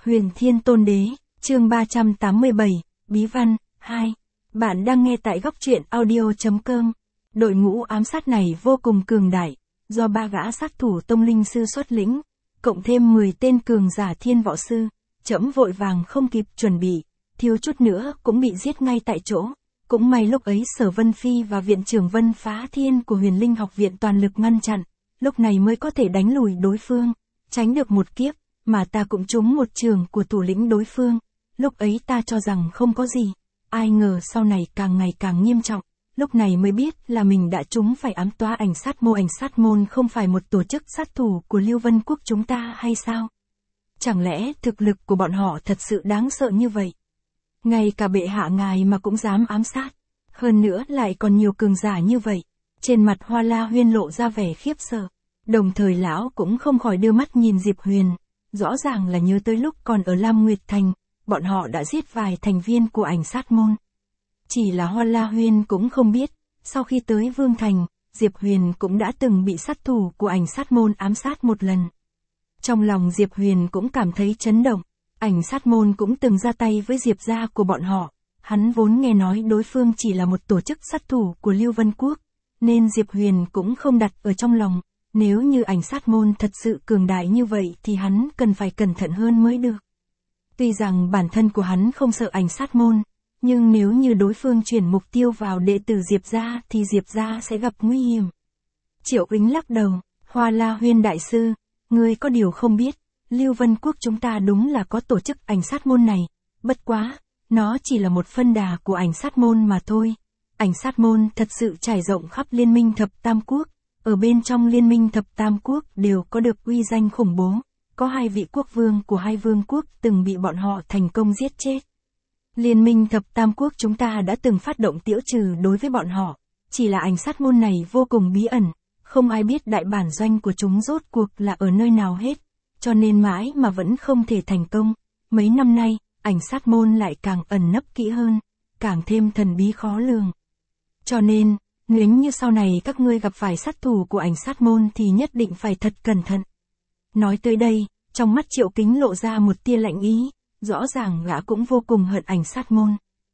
Huyền Thiên Tôn Đế, chương 387, Bí văn, 2. Bạn đang nghe tại góc truyện audio.com. Đội ngũ ám sát này vô cùng cường đại, do 3 gã sát thủ tông linh sư xuất lĩnh, cộng thêm 10 tên cường giả thiên võ sư, trẫm vội vàng không kịp chuẩn bị, thiếu chút nữa cũng bị giết ngay tại chỗ. Cũng may lúc ấy Sở Vân Phi và Viện trưởng Vân Phá Thiên của Huyền Linh Học Viện toàn lực ngăn chặn, lúc này mới có thể đánh lùi đối phương, tránh được một kiếp, mà ta cũng trúng một trường của thủ lĩnh đối phương. Lúc ấy ta cho rằng không có gì, ai ngờ sau này càng ngày càng nghiêm trọng, lúc này mới biết là mình đã trúng phải ám toán ảnh sát môn. Ảnh sát môn không phải một tổ chức sát thủ của Lưu Vân Quốc chúng ta hay sao? Chẳng lẽ thực lực của bọn họ thật sự đáng sợ như vậy? Ngay cả bệ hạ ngài mà cũng dám ám sát, hơn nữa lại còn nhiều cường giả như vậy. Trên mặt Hoa La Huyên lộ ra vẻ khiếp sợ, đồng thời lão cũng không khỏi đưa mắt nhìn Diệp Huyền, rõ ràng là nhớ tới lúc còn ở Lam Nguyệt Thành, bọn họ đã giết vài thành viên của ảnh sát môn. Chỉ là Hoa La Huyên cũng không biết, sau khi tới Vương Thành, Diệp Huyền cũng đã từng bị sát thủ của ảnh sát môn ám sát một lần. Trong lòng Diệp Huyền cũng cảm thấy chấn động, ảnh sát môn cũng từng ra tay với Diệp gia của bọn họ, hắn vốn nghe nói đối phương chỉ là một tổ chức sát thủ của Lưu Vân Quốc, nên Diệp Huyền cũng không đặt ở trong lòng, nếu như ảnh sát môn thật sự cường đại như vậy thì hắn cần phải cẩn thận hơn mới được. Tuy rằng bản thân của hắn không sợ ảnh sát môn, nhưng nếu như đối phương chuyển mục tiêu vào đệ tử Diệp gia thì Diệp gia sẽ gặp nguy hiểm. Triệu Ính lắc đầu, Hoa La Huyên đại sư, ngươi có điều không biết, Lưu Vân Quốc chúng ta đúng là có tổ chức ảnh sát môn này, bất quá, nó chỉ là một phân đà của ảnh sát môn mà thôi. Ảnh sát môn thật sự trải rộng khắp Liên minh Thập Tam Quốc, ở bên trong Liên minh Thập Tam Quốc đều có được uy danh khủng bố, có 2 vị quốc vương của 2 vương quốc từng bị bọn họ thành công giết chết. Liên minh Thập Tam Quốc chúng ta đã từng phát động tiễu trừ đối với bọn họ, chỉ là ảnh sát môn này vô cùng bí ẩn, không ai biết đại bản doanh của chúng rốt cuộc là ở nơi nào hết, cho nên mãi mà vẫn không thể thành công. Mấy năm nay, ảnh sát môn lại càng ẩn nấp kỹ hơn, càng thêm thần bí khó lường. Cho nên, nếu như sau này các ngươi gặp phải sát thủ của ảnh sát môn thì nhất định phải thật cẩn thận. Nói tới đây, trong mắt Triệu Kính lộ ra một tia lạnh ý, rõ ràng gã cũng vô cùng hận ảnh sát môn.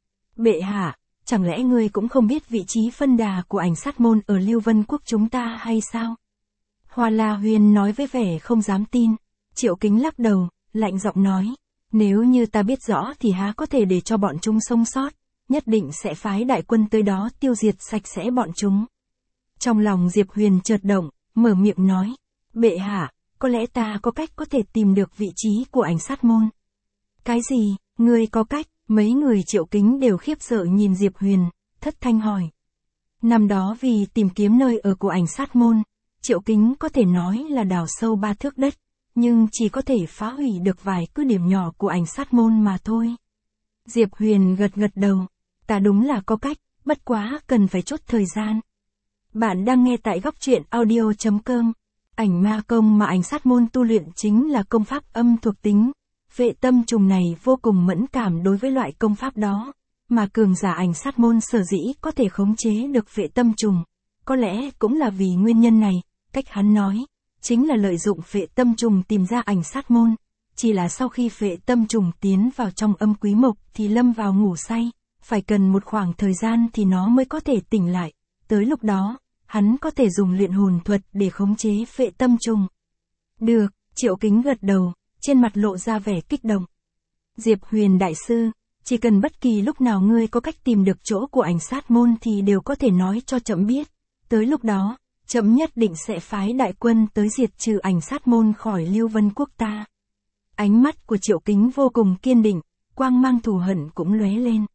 Bệ hạ, chẳng lẽ ngươi cũng không biết vị trí phân đà của ảnh sát môn ở Lưu Vân Quốc chúng ta hay sao? Hoa La Huyên nói với vẻ không dám tin. Triệu Kính lắc đầu, lạnh giọng nói, nếu như ta biết rõ thì há có thể để cho bọn chúng sống sót, nhất định sẽ phái đại quân tới đó tiêu diệt sạch sẽ bọn chúng. Trong lòng Diệp Huyền chợt động, mở miệng nói, bệ hạ, có lẽ ta có cách có thể tìm được vị trí của ảnh sát môn. Cái gì, ngươi có cách? Mấy người Triệu Kính đều khiếp sợ nhìn Diệp Huyền, thất thanh hỏi. Năm đó vì tìm kiếm nơi ở của ảnh sát môn, Triệu Kính có thể nói là đào sâu 3 thước đất, nhưng chỉ có thể phá hủy được vài cứ điểm nhỏ của ảnh sát môn mà thôi. Diệp Huyền gật gật đầu, ta đúng là có cách, bất quá cần phải chốt thời gian. Bạn đang nghe tại góc truyện audio.com. Ảnh ma công mà ảnh sát môn tu luyện chính là công pháp âm thuộc tính. Vệ tâm trùng này vô cùng mẫn cảm đối với loại công pháp đó, mà cường giả ảnh sát môn sở dĩ có thể khống chế được vệ tâm trùng. Có lẽ cũng là vì nguyên nhân này, cách hắn nói, chính là lợi dụng vệ tâm trùng tìm ra ảnh sát môn. Chỉ là sau khi vệ tâm trùng tiến vào trong âm quý mộc thì lâm vào ngủ say, phải cần một khoảng thời gian thì nó mới có thể tỉnh lại. Tới lúc đó, hắn có thể dùng luyện hồn thuật để khống chế vệ tâm trùng. Được, Triệu Kính gật đầu, trên mặt lộ ra vẻ kích động. Diệp Huyền đại sư, chỉ cần bất kỳ lúc nào ngươi có cách tìm được chỗ của ảnh sát môn thì đều có thể nói cho trẫm biết. Tới lúc đó, trẫm nhất định sẽ phái đại quân tới diệt trừ ảnh sát môn khỏi Lưu Vân Quốc ta. Ánh mắt của Triệu Kính vô cùng kiên định, quang mang thù hận cũng lóe lên.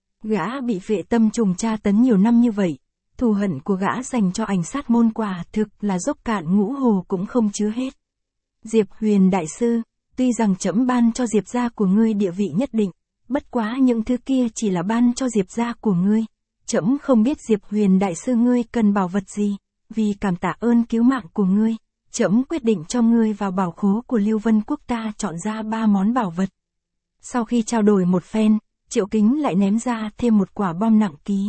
Gã bị vệ tâm trùng tra tấn nhiều năm như vậy, thù hận của gã dành cho ảnh sát môn quả thực là dốc cạn ngũ hồ cũng không chứa hết. Diệp Huyền đại sư, tuy rằng trẫm ban cho Diệp gia của ngươi địa vị nhất định, bất quá những thứ kia chỉ là ban cho Diệp gia của ngươi. Trẫm không biết Diệp Huyền đại sư ngươi cần bảo vật gì, vì cảm tạ ơn cứu mạng của ngươi, trẫm quyết định cho ngươi vào bảo khố của Lưu Vân Quốc ta chọn ra 3 món bảo vật. Sau khi trao đổi một phen, Triệu Kính lại ném ra thêm một quả bom nặng ký.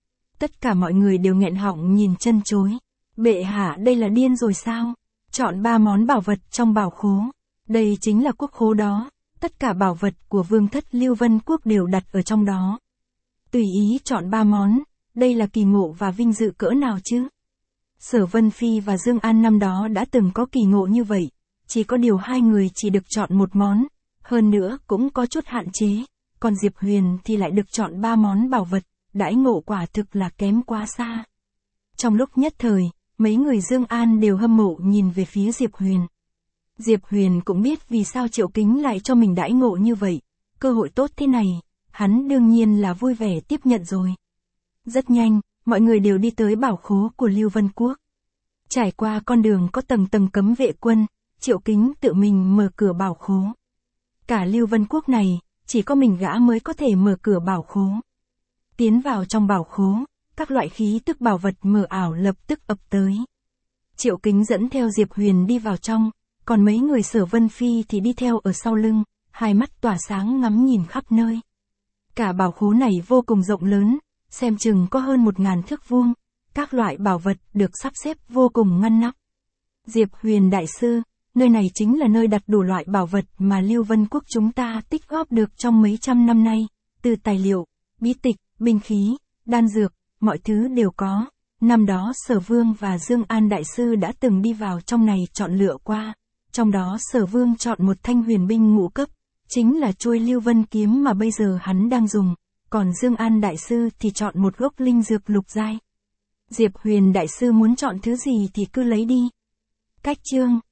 Tất cả mọi người đều nghẹn họng nhìn chân chối. Bệ hạ đây là điên rồi sao? Chọn 3 món bảo vật trong bảo khố. Đây chính là quốc khố đó, Tất cả bảo vật của vương thất Lưu Vân Quốc đều đặt ở trong đó. Tùy ý chọn 3 món, đây là kỳ ngộ và vinh dự cỡ nào chứ? Sở Vân Phi và Dương An năm đó đã từng có kỳ ngộ như vậy, chỉ có điều hai người chỉ được chọn một món, hơn nữa cũng có chút hạn chế, còn Diệp Huyền thì lại được chọn 3 món bảo vật, đãi ngộ quả thực là kém quá xa. Trong lúc nhất thời, mấy người Dương An đều hâm mộ nhìn về phía Diệp Huyền. Diệp Huyền cũng biết vì sao Triệu Kính lại cho mình đãi ngộ như vậy, cơ hội tốt thế này, hắn đương nhiên là vui vẻ tiếp nhận rồi. Rất nhanh, mọi người đều đi tới bảo khố của Lưu Vân Quốc. Trải qua con đường có tầng tầng cấm vệ quân, Triệu Kính tự mình mở cửa bảo khố. Cả Lưu Vân Quốc này, chỉ có mình gã mới có thể mở cửa bảo khố. Tiến vào trong bảo khố, các loại khí tức bảo vật mờ ảo lập tức ập tới. Triệu Kính dẫn theo Diệp Huyền đi vào trong, còn mấy người Sở Vân Phi thì đi theo ở sau lưng, hai mắt tỏa sáng ngắm nhìn khắp nơi. Cả bảo khố này vô cùng rộng lớn, xem chừng có hơn 1000 thước vuông, các loại bảo vật được sắp xếp vô cùng ngăn nắp. Diệp Huyền đại sư, nơi này chính là nơi đặt đủ loại bảo vật mà Lưu Vân Quốc chúng ta tích góp được trong mấy trăm năm nay, từ tài liệu, bí tịch, binh khí, đan dược, mọi thứ đều có. Năm đó Sở Vương và Dương An đại sư đã từng đi vào trong này chọn lựa qua, trong đó Sở Vương chọn một thanh huyền binh ngũ cấp, chính là chuôi Lưu Vân kiếm mà bây giờ hắn đang dùng, còn Dương An đại sư thì chọn một gốc linh dược lục giai. Diệp Huyền đại sư muốn chọn thứ gì thì cứ lấy đi. Cách chương